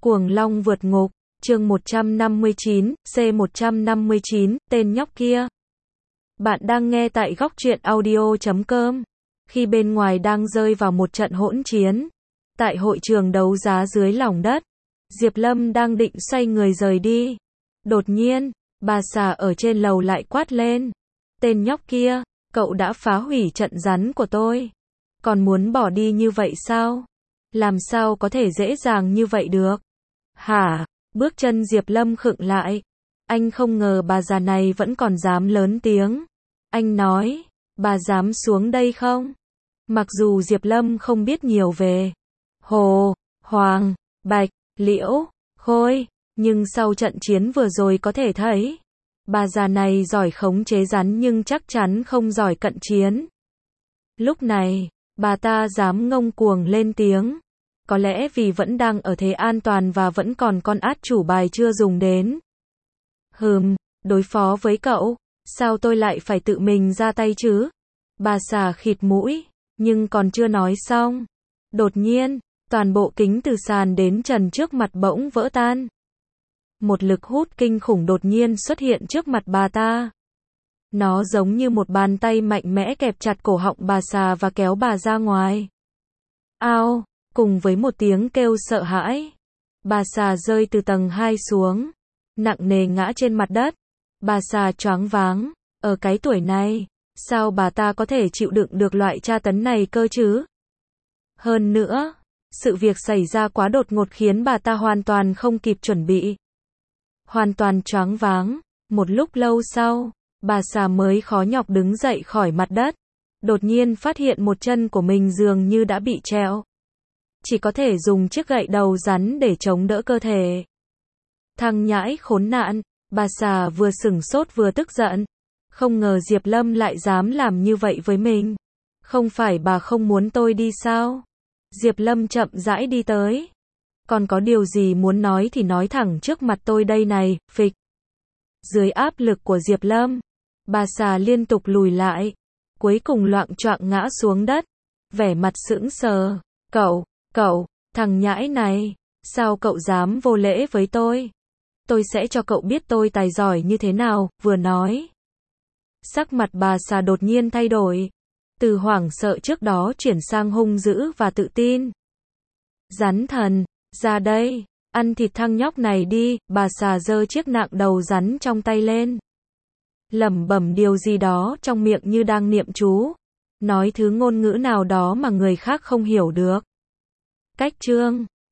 Cuồng Long vượt ngục, chương 159, C159, tên nhóc kia. Bạn đang nghe tại góc truyện audio.com. Khi bên ngoài đang rơi vào một trận hỗn chiến, tại hội trường đấu giá dưới lòng đất, Diệp Lâm đang định xoay người rời đi. Đột nhiên, bà xã ở trên lầu lại quát lên. Tên nhóc kia, cậu đã phá hủy trận rắn của tôi. Còn muốn bỏ đi như vậy sao? Làm sao có thể dễ dàng như vậy được? Hả? Bước chân Diệp Lâm khựng lại. Anh không ngờ bà già này vẫn còn dám lớn tiếng. Anh nói, bà dám xuống đây không? Mặc dù Diệp Lâm không biết nhiều về Hồ, Hoàng, Bạch, Liễu, Khôi, nhưng sau trận chiến vừa rồi có thể thấy, bà già này giỏi khống chế rắn nhưng chắc chắn không giỏi cận chiến. Lúc này, bà ta dám ngông cuồng lên tiếng. Có lẽ vì vẫn đang ở thế an toàn và vẫn còn con át chủ bài chưa dùng đến. Đối phó với cậu, sao tôi lại phải tự mình ra tay chứ? Bà xã khịt mũi, nhưng còn chưa nói xong. Đột nhiên, toàn bộ kính từ sàn đến trần trước mặt bỗng vỡ tan. Một lực hút kinh khủng đột nhiên xuất hiện trước mặt bà ta. Nó giống như một bàn tay mạnh mẽ kẹp chặt cổ họng bà xã và kéo bà ra ngoài. Ao! Cùng với một tiếng kêu sợ hãi, bà xã rơi từ tầng 2 xuống, nặng nề ngã trên mặt đất. Bà xã choáng váng, ở cái tuổi này, sao bà ta có thể chịu đựng được loại tra tấn này cơ chứ? Hơn nữa, sự việc xảy ra quá đột ngột khiến bà ta hoàn toàn không kịp chuẩn bị. Hoàn toàn choáng váng, một lúc lâu sau, bà xã mới khó nhọc đứng dậy khỏi mặt đất. Đột nhiên phát hiện một chân của mình dường như đã bị treo. Chỉ có thể dùng chiếc gậy đầu rắn để chống đỡ cơ thể. Thằng nhãi khốn nạn, bà xã vừa sửng sốt vừa tức giận. Không ngờ Diệp Lâm lại dám làm như vậy với mình. Không phải bà không muốn tôi đi sao? Diệp Lâm chậm rãi đi tới. Còn có điều gì muốn nói thì nói thẳng trước mặt tôi đây này, phịch. Dưới áp lực của Diệp Lâm, bà xã liên tục lùi lại. Cuối cùng loạng choạng ngã xuống đất. Vẻ mặt sững sờ. Cậu, thằng nhãi này, sao cậu dám vô lễ với tôi? Tôi sẽ cho cậu biết tôi tài giỏi như thế nào, vừa nói. Sắc mặt bà xã đột nhiên thay đổi. Từ hoảng sợ trước đó chuyển sang hung dữ và tự tin. Rắn thần, ra đây, ăn thịt thằng nhóc này đi, bà xã giơ chiếc nạng đầu rắn trong tay lên. Lẩm bẩm điều gì đó trong miệng như đang niệm chú. Nói thứ ngôn ngữ nào đó mà người khác không hiểu được. Cách chương